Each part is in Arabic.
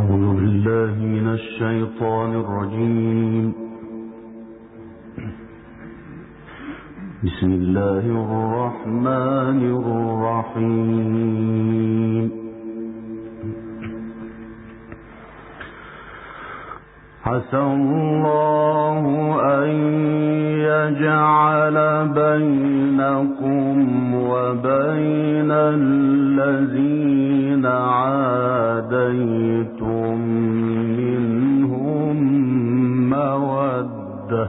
أعوذ بالله من الشيطان الرجيم. بسم الله الرحمن الرحيم. عسى الله أن يجعل بينكم وبين الذين عاديتم منهم مودة،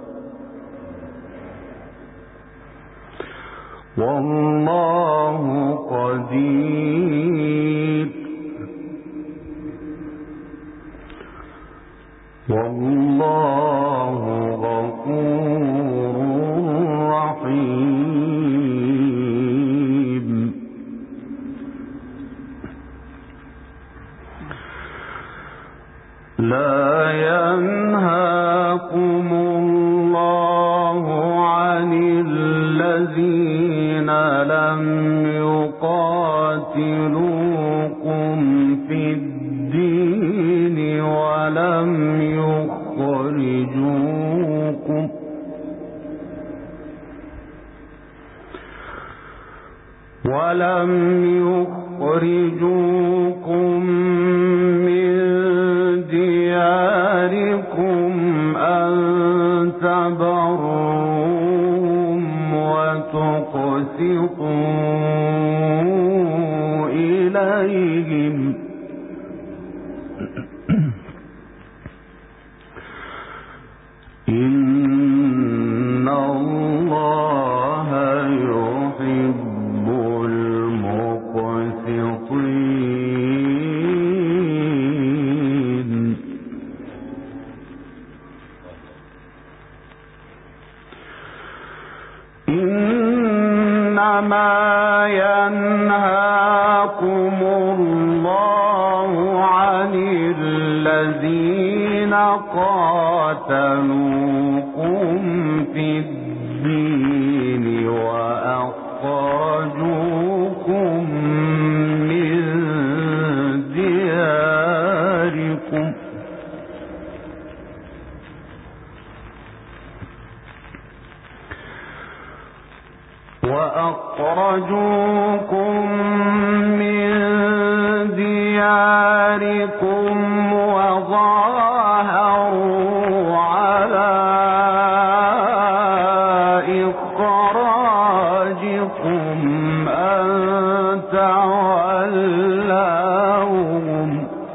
والله قدير، والله غفور رحيم. لا ينهاكم الله عن الذين لم يقاتلوكم في الدين ولم يخرجوكم من دياركم أن تبروهم وتقسطوا إليهم، إن الله يحب المقسطين. إنما ينهاكم الله عن الذين قاتلوكم في الدين وأخرجوكم من دياركم وظاهروا على إخراجكم أن تولوهم،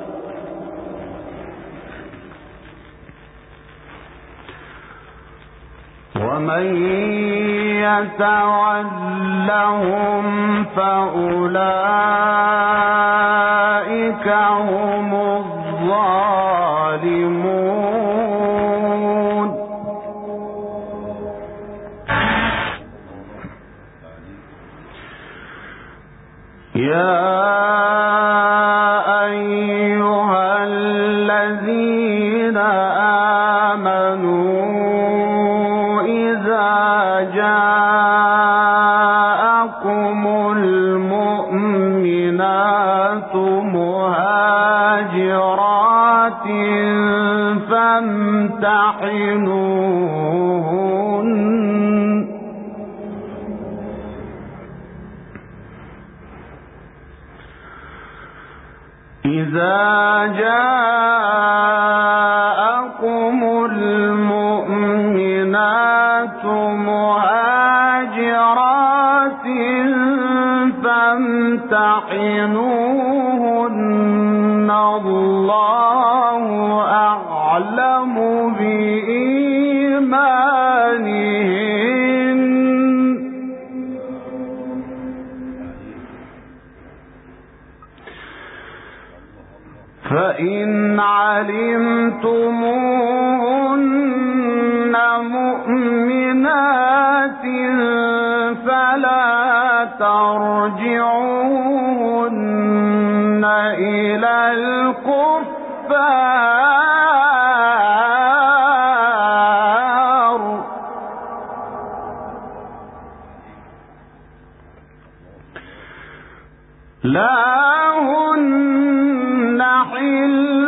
ومن يتولهم فأولئك هم الظالمون. يا أيها الذين آمنوا إذا جاءكم المؤمنات مهاجرات فامتحنوهن، إذا جاءكم المؤمنات مهاجرات فامتحنوهن، الله أعلم بإيمانهن، فإن علمتموهن مؤمنات فلا ترجعوهن إلى الكفار، لا هن حل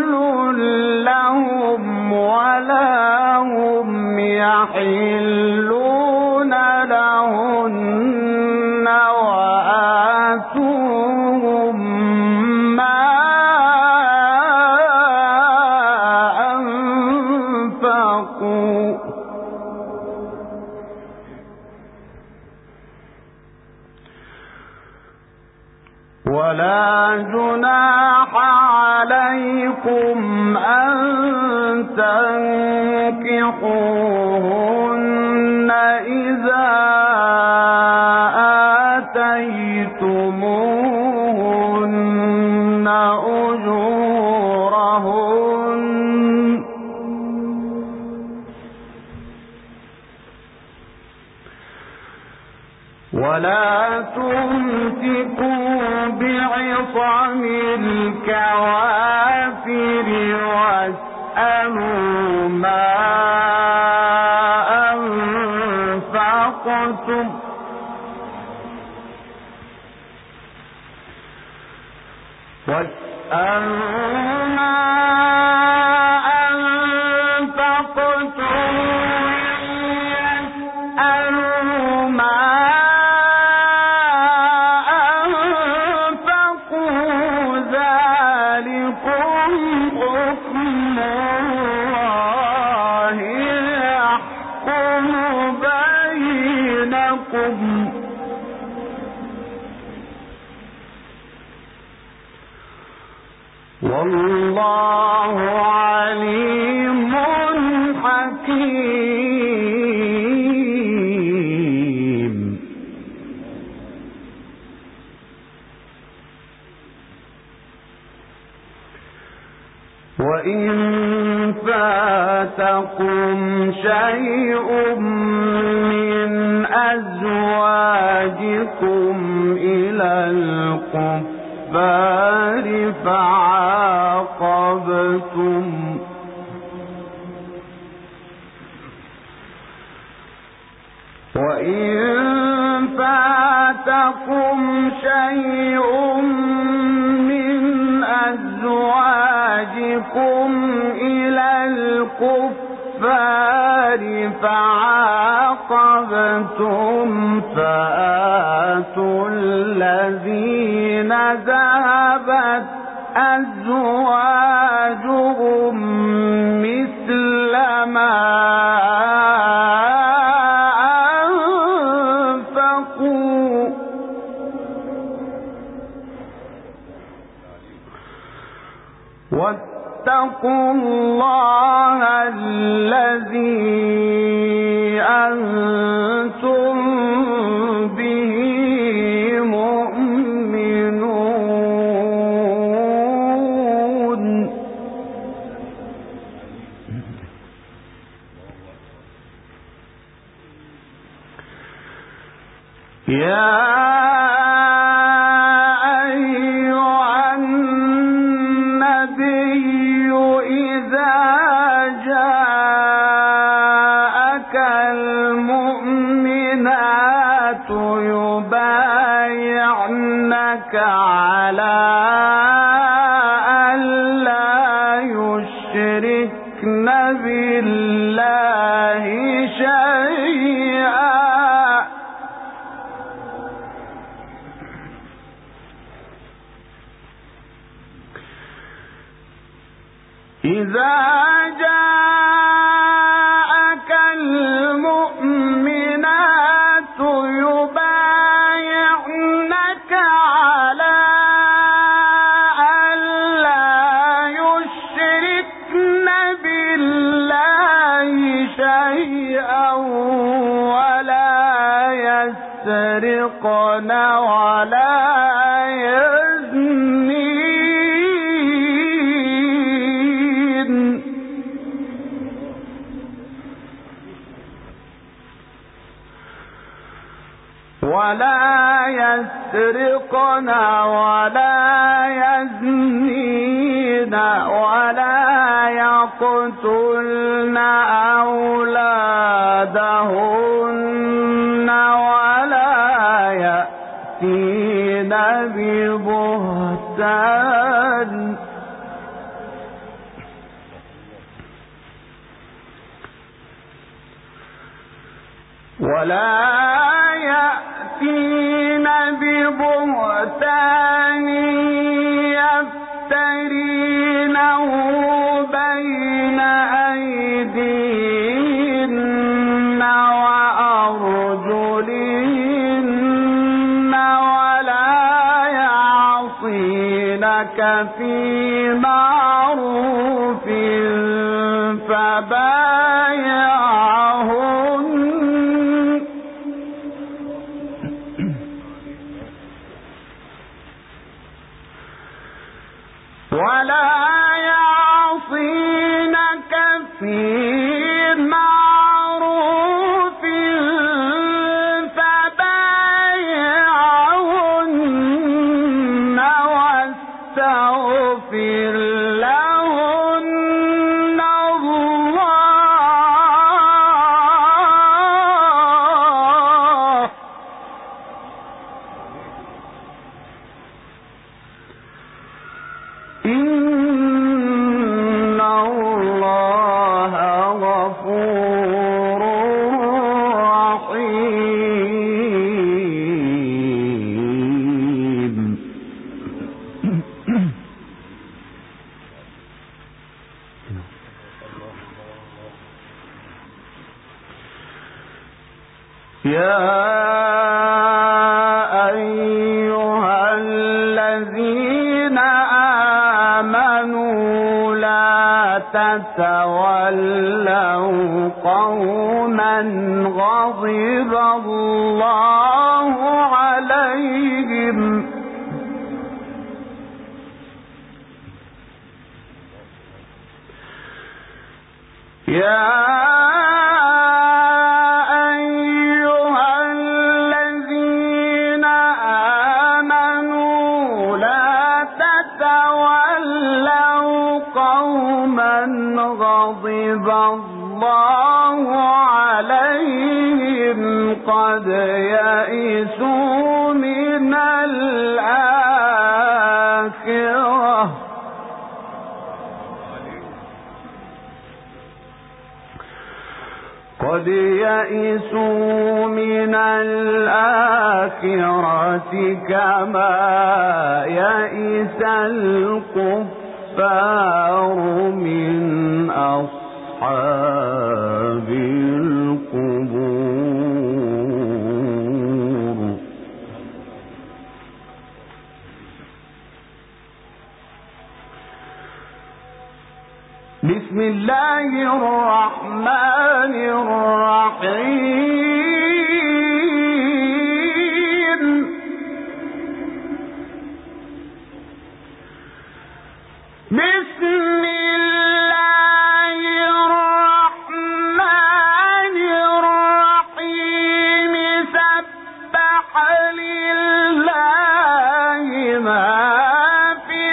عليكم أن تنكحوهن إذا آتيتموهن أجورهن ولا تمسكوا بعصم الكوافر واسألوا ما أنفقتم والله عليم حكيم. وإن فاتكم شيء من أزواجكم إلى الكفار فعاقبتم فآتوا الذين ذهبت أزواجهم مثل ما أنفقوا واتقوا الله الذي أنتم به مؤمنون. يا أيها النبي إذا جاءك المؤمنات يبايعنك على ألا يشركن بالله شيئا إذا جاءك المؤمنات يبايعنك على ألا يشركن بالله شيئا ولا يسرقن ولا يسرقن ولا يزنين ولا يقتلن أولادهن ولا يأتين ببهتان يفترينه بين أيديهن وأرجلهن ولا يعصينك في معروف فبايعهن ولا يعصينك في معروف فبايعهن واستغفر لهن الله إن الله غفور رحيم. يا أيها الذين آمنوا لا تتولوا قوما غضب الله عليهم يا أيها الذين آمنوا لا تتولوا قوما غضب الله عليهم قد يئسوا من الآخرة قد يئسوا من الآخرة كما يئس الكفار من أصحاب القبور. بسم الله الرحمن الرحيم. بسم الله الرحمن الرحيم. سبح لله ما في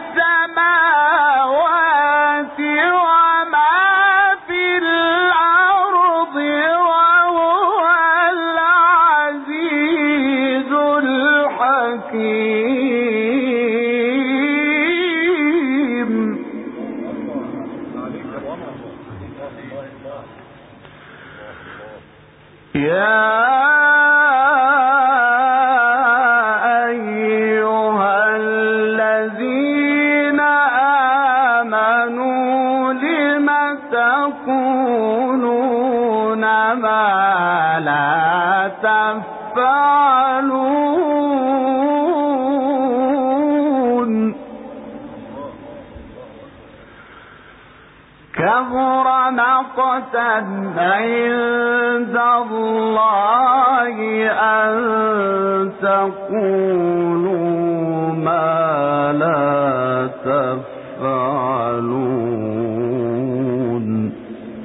السماوات وما في الأرض وهو العزيز الحكيم. يا أيها الذين آمنوا لم تقولون ما لا تفعلون كبر مقتا عند الله أن تقولوا ما لا تفعلون.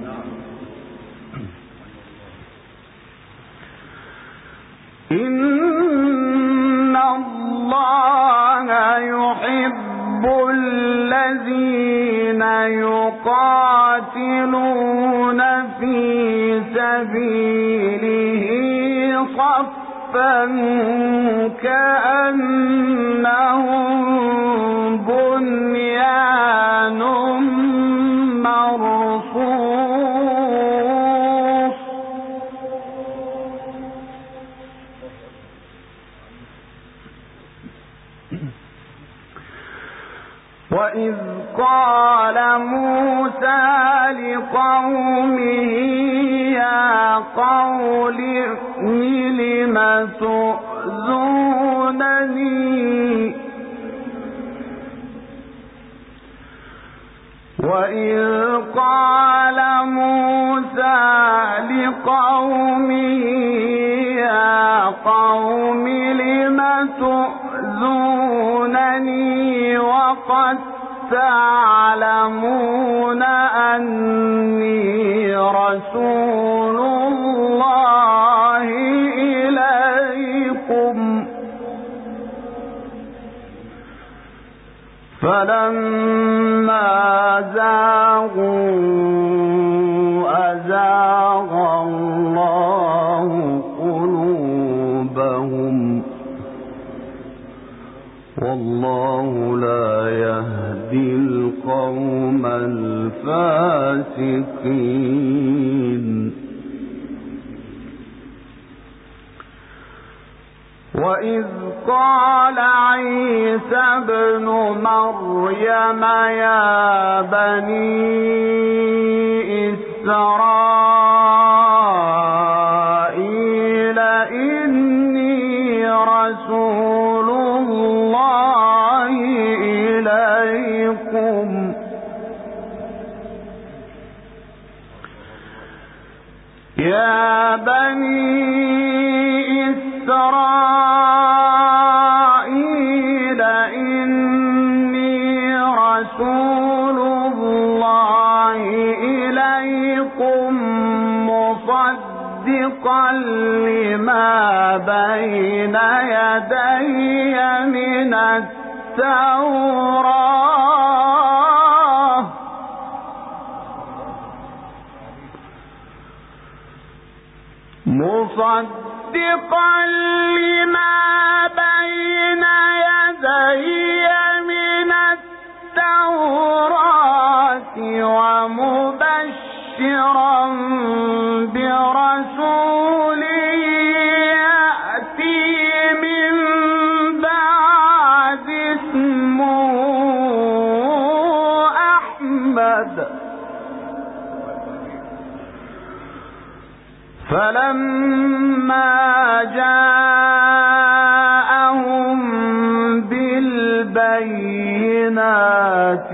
إن الله يحب الذين يقاتلون في سبيله صفا كأنهم بنيان مرصوص. وإذ قال موسى لقومه يا قوم لم تؤذونني وإذ قال موسى لقومه يا قوم لم تؤذونني وقد تعلمون أني رسول الله إليكم فلما زاغوا أزاغ الله قلوبهم والله لا يهدي القوم الفاسقين وإذ قال عيسى ابن مريم يا بني إسرائيل إني رسول الله إليكم يا بني إسرائيل إني رسول الله إليكم مصدقا لما بين يدي من التوراة مصدقا لما بين يدي من التوراة ومبشرا برسول يأتي من بعد اسمه أحمد فلما جاءهم بالبينات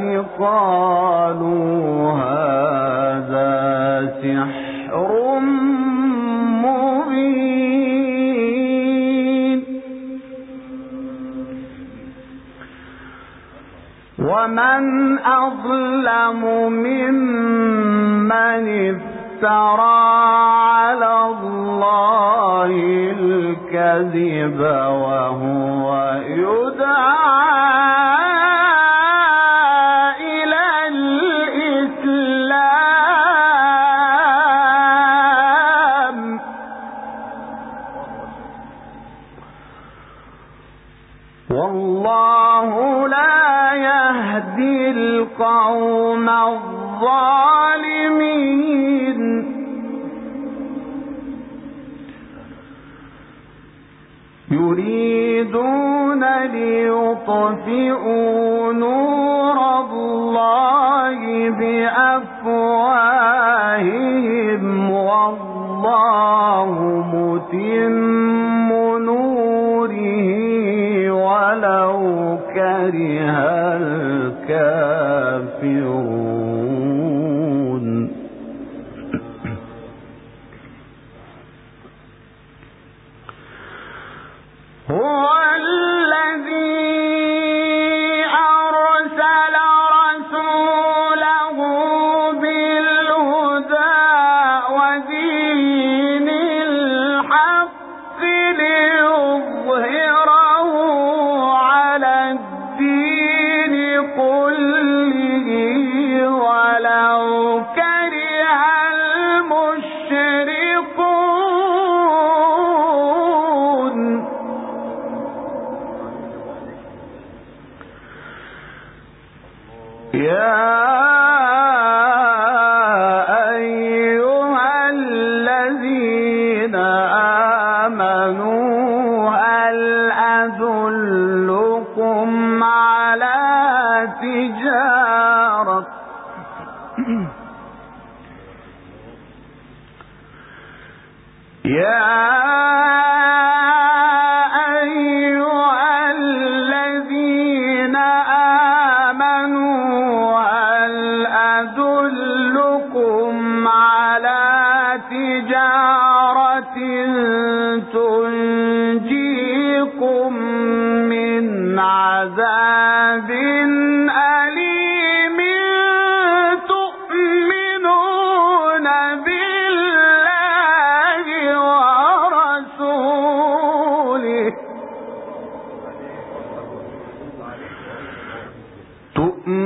قالوا هذا سحر مبين ومن أظلم ممن افترى على الله الكذب وهو يدعى إلى الإسلام والله لا يهدي القوم الظالمين يريدون ليطفئوا نور الله بأفواههم والله متم نوره ولو كره الكافرون هو الذي أرسل رسوله بالهدى ودين الحق ليظهره على الدين كله ولو كره المشركون يا أيها الذين آمنوا هل أدلكم على تجارة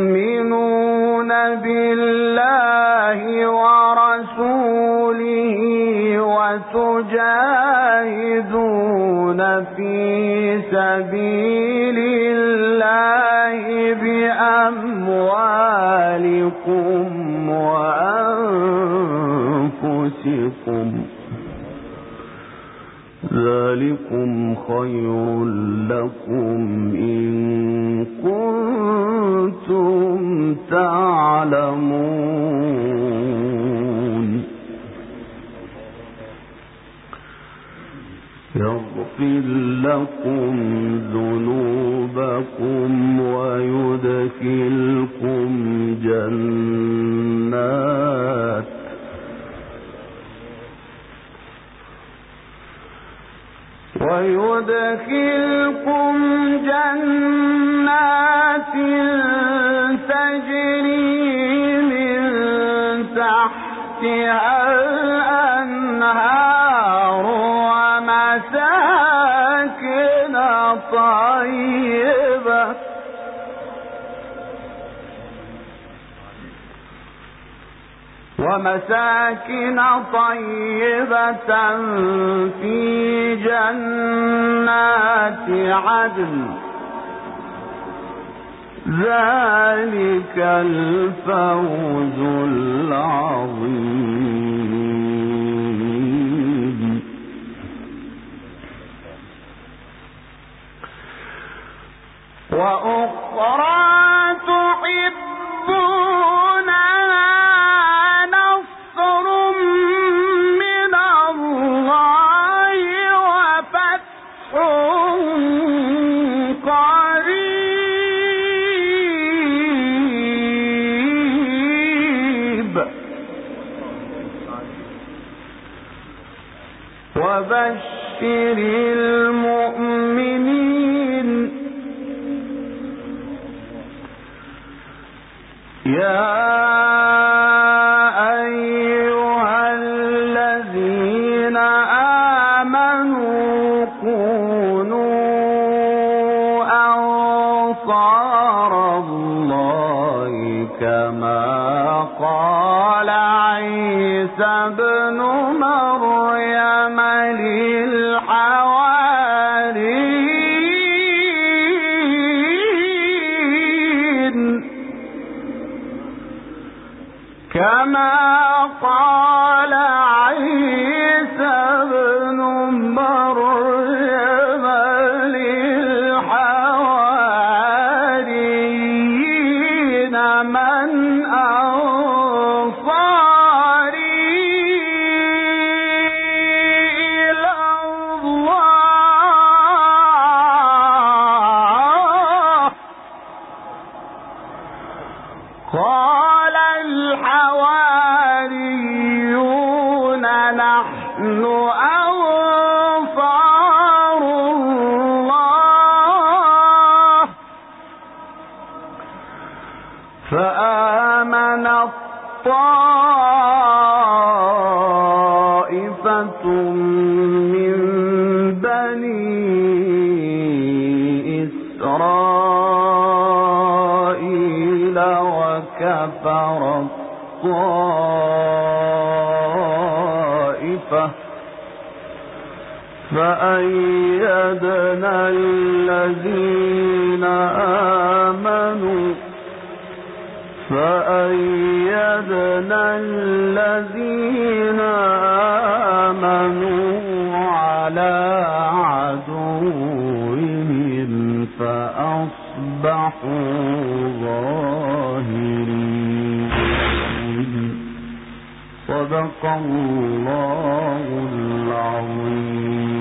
تؤمنون بالله ورسوله وتجاهدون في سبيل الله بأموالكم وأنفسكم ذلكم خير لكم إن كنتم تعلمون يغفر لكم ذنوبكم ويدخلكم جنات تجري من تحتها الأنهار ومساكن طيبة في جنات عدن ذلك الفوز العظيم. وأخرى تحبونها نصر من الله وفتح قريب وبشر المؤمنين. يا أيها الذين آمنوا كونوا أنصار الله كما قال عيسى ابن مريم للحواريين كما قال عيسى ابن مريم للحواريين من أنصاري إلى الله قال الحواريون نحن أنصار الله فآمنت طائفة من بني إسرائيل وكفرت طائفة فأيدنا الذين آمنوا على عدوهم فأصبحوا ظاهرين. صدق الله العظيم.